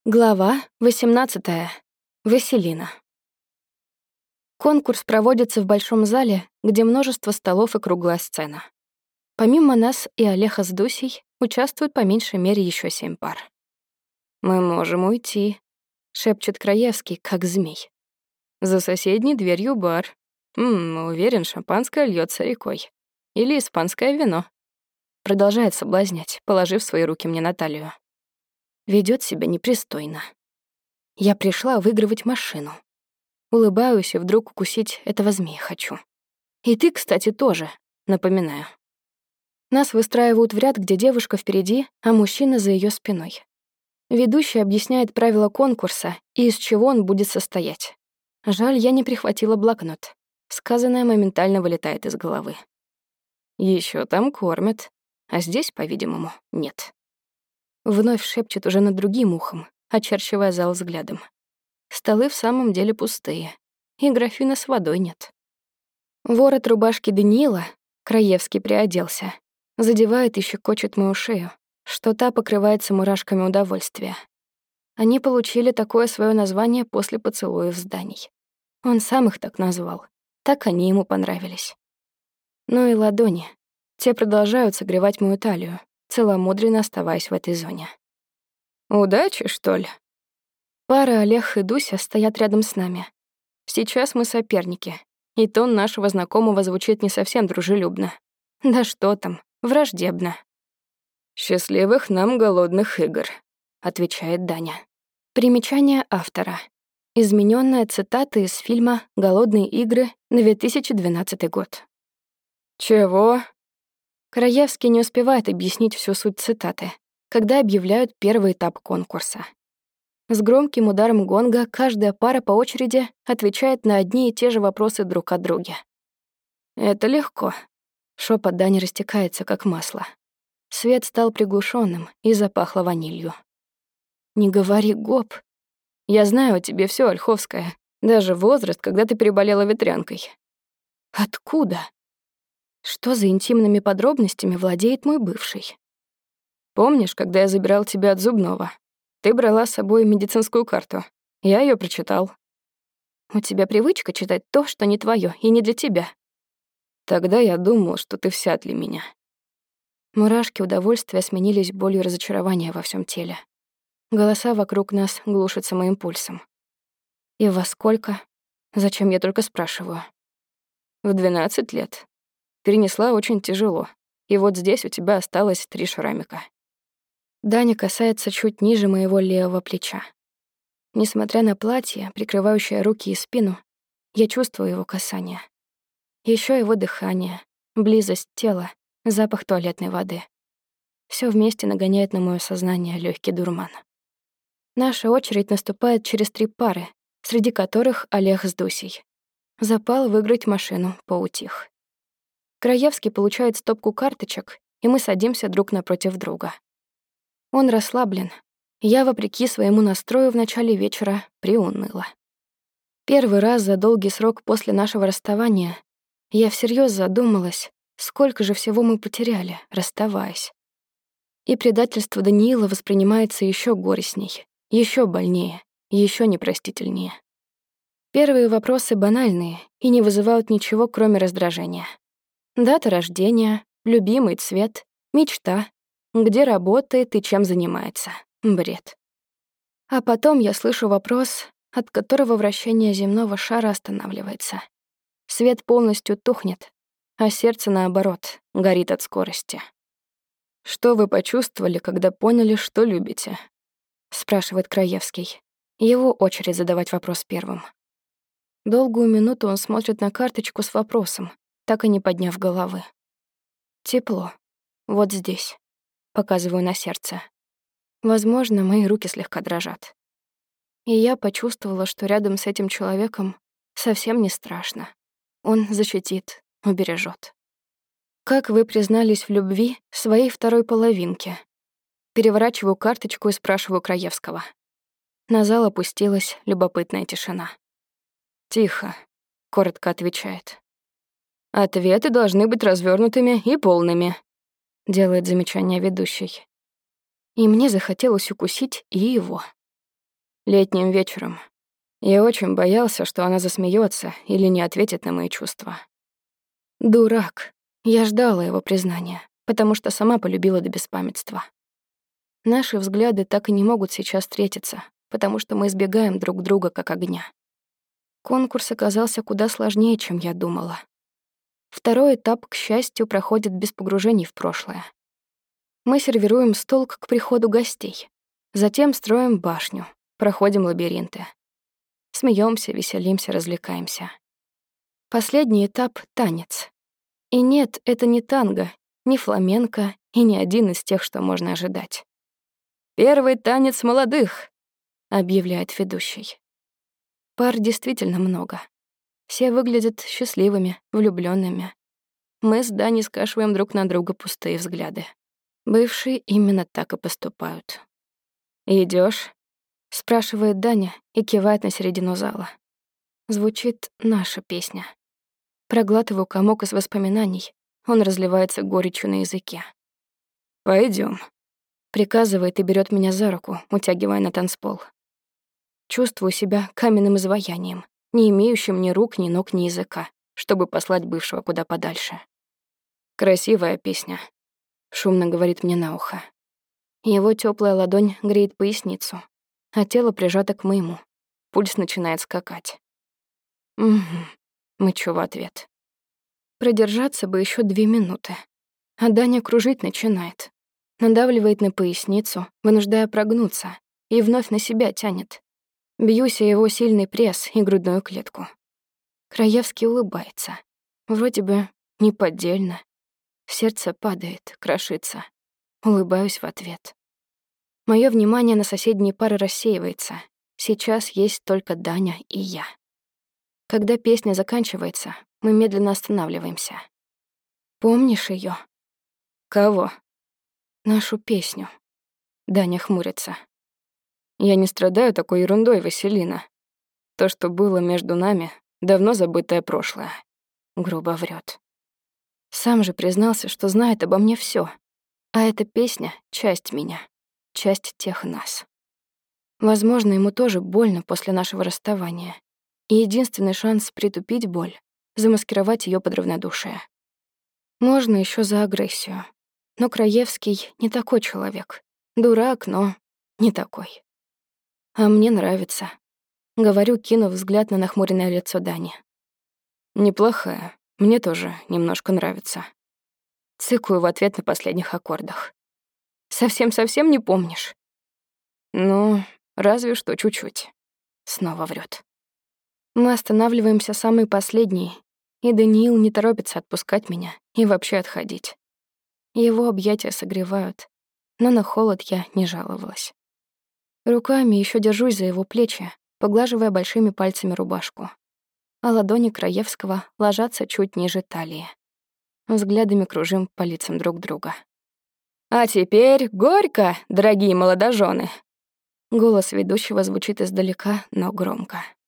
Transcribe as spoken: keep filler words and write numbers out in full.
Глава восемнадцатая. Василина. Конкурс проводится в большом зале, где множество столов и круглая сцена. Помимо нас и Олега с Дусей участвуют по меньшей мере еще семь пар. «Мы можем уйти», — шепчет Краевский, как змей. «За соседней дверью бар. М, уверен, шампанское льется рекой. Или испанское вино». Продолжает соблазнять, положив свои руки мне на талию. Ведет себя непристойно. Я пришла выигрывать машину. Улыбаюсь и вдруг укусить этого змея хочу. И ты, кстати, тоже, напоминаю. Нас выстраивают в ряд, где девушка впереди, а мужчина за ее спиной. Ведущий объясняет правила конкурса и из чего он будет состоять. Жаль, я не прихватила блокнот. Сказанное моментально вылетает из головы. Еще там кормят, а здесь, по-видимому, нет. Вновь шепчет уже над другим ухом, очерчивая зал взглядом. Столы в самом деле пустые, и графина с водой нет. Ворот рубашки Даниила, Краевский приоделся, задевает и щекочет мою шею, что та покрывается мурашками удовольствия. Они получили такое свое название после поцелуев зданий. Он сам их так назвал, так они ему понравились. Ну и ладони. Те продолжают согревать мою талию, целомудренно оставаясь в этой зоне. «Удачи, что ли?» Пара Олег и Дуся стоят рядом с нами. Сейчас мы соперники, и тон нашего знакомого звучит не совсем дружелюбно. Да что там, враждебно. «Счастливых нам голодных игр», — отвечает Даня. Примечание автора. Изменённая цитата из фильма «Голодные игры», две тысячи двенадцатый год. «Чего?» Краевский не успевает объяснить всю суть цитаты, когда объявляют первый этап конкурса. С громким ударом гонга каждая пара по очереди отвечает на одни и те же вопросы друг от друга. «Это легко». Шёпот Дани растекается, как масло. Свет стал приглушенным и запахло ванилью. «Не говори гоп. Я знаю о тебе всё, Ольховская, даже возраст, когда ты переболела ветрянкой». «Откуда? Что за интимными подробностями владеет мой бывший?» «Помнишь, когда я забирал тебя от зубного? Ты брала с собой медицинскую карту. Я её прочитал». «У тебя привычка читать то, что не твоё и не для тебя». «Тогда я думал, что ты вся для меня». Мурашки удовольствия сменились болью разочарования во всём теле. Голоса вокруг нас глушатся моим пульсом. «И во сколько? Зачем я только спрашиваю?» «В двенадцать лет. Перенесла очень тяжело. И вот здесь у тебя осталось три шрамика». Даня касается чуть ниже моего левого плеча. Несмотря на платье, прикрывающее руки и спину, я чувствую его касание. Ещё его дыхание, близость тела, запах туалетной воды. Всё вместе нагоняет на моё сознание лёгкий дурман. Наша очередь наступает через три пары, среди которых Олег с Дусей. Запал выиграть машину поутих. Краевский получает стопку карточек, и мы садимся друг напротив друга. Он расслаблен. Я, вопреки своему настрою в начале вечера, приуныла. Первый раз за долгий срок после нашего расставания я всерьёз задумалась, сколько же всего мы потеряли, расставаясь. И предательство Даниила воспринимается ещё горестней, ещё больнее, ещё непростительнее. Первые вопросы банальные и не вызывают ничего, кроме раздражения. Дата рождения, любимый цвет, мечта, где работает и чем занимается. Бред. А потом я слышу вопрос, от которого вращение земного шара останавливается. Свет полностью тухнет, а сердце, наоборот, горит от скорости. «Что вы почувствовали, когда поняли, что любите?» — спрашивает Краевский. Его очередь задавать вопрос первым. Долгую минуту он смотрит на карточку с вопросом, так и не подняв головы. «Тепло. Вот здесь». Показываю на сердце. Возможно, мои руки слегка дрожат. И я почувствовала, что рядом с этим человеком совсем не страшно. Он защитит, убережет. «Как вы признались в любви своей второй половинке?» Переворачиваю карточку и спрашиваю Краевского. На зал опустилась любопытная тишина. «Тихо», — коротко отвечает. «Ответы должны быть развернутыми и полными», — делает замечание ведущий. И мне захотелось укусить и его. Летним вечером. Я очень боялся, что она засмеется или не ответит на мои чувства. Дурак. Я ждала его признания, потому что сама полюбила до беспамятства. Наши взгляды так и не могут сейчас встретиться, потому что мы избегаем друг друга как огня. Конкурс оказался куда сложнее, чем я думала. Второй этап, к счастью, проходит без погружений в прошлое. Мы сервируем стол к приходу гостей. Затем строим башню, проходим лабиринты. Смеемся, веселимся, развлекаемся. Последний этап — танец. И нет, это не танго, не фламенко и не один из тех, что можно ожидать. «Первый танец молодых», — объявляет ведущий. Пар действительно много. Все выглядят счастливыми, влюблёнными. Мы с Даней скашиваем друг на друга пустые взгляды. Бывшие именно так и поступают. «Идёшь?» — спрашивает Даня и кивает на середину зала. Звучит наша песня. Проглатываю комок из воспоминаний, он разливается горечью на языке. «Пойдём», — приказывает и берёт меня за руку, утягивая на танцпол. Чувствую себя каменным изваянием, не имеющим ни рук, ни ног, ни языка, чтобы послать бывшего куда подальше. «Красивая песня», — шумно говорит мне на ухо. Его тёплая ладонь греет поясницу, а тело прижато к моему. Пульс начинает скакать. «Угу», — мычу в ответ. Продержаться бы ещё две минуты. А Даня кружить начинает. Надавливает на поясницу, вынуждая прогнуться, и вновь на себя тянет. Бьюсь о его сильный пресс и грудную клетку. Краевский улыбается. Вроде бы неподдельно. Сердце падает, крошится. Улыбаюсь в ответ. Моё внимание на соседние пары рассеивается. Сейчас есть только Даня и я. Когда песня заканчивается, мы медленно останавливаемся. «Помнишь её?» «Кого?» «Нашу песню». Даня хмурится. «Я не страдаю такой ерундой, Василина. То, что было между нами, давно забытое прошлое». Грубо врёт. Сам же признался, что знает обо мне всё. А эта песня — часть меня, часть тех нас. Возможно, ему тоже больно после нашего расставания. И единственный шанс притупить боль — замаскировать её под равнодушие. Можно ещё за агрессию. Но Краевский не такой человек. Дурак, но не такой. А мне нравится. Говорю, кинув взгляд на нахмуренное лицо Дани. Неплохая. Мне тоже немножко нравится. Цыкаю в ответ на последних аккордах. Совсем-совсем не помнишь? Ну, разве что чуть-чуть. Снова врет. Мы останавливаемся самые последние, и Даниил не торопится отпускать меня и вообще отходить. Его объятия согревают, но на холод я не жаловалась. Руками еще держусь за его плечи, поглаживая большими пальцами рубашку, а ладони Краевского ложатся чуть ниже талии. Взглядами кружим по лицам друг друга. «А теперь горько, дорогие молодожены!» Голос ведущего звучит издалека, но громко.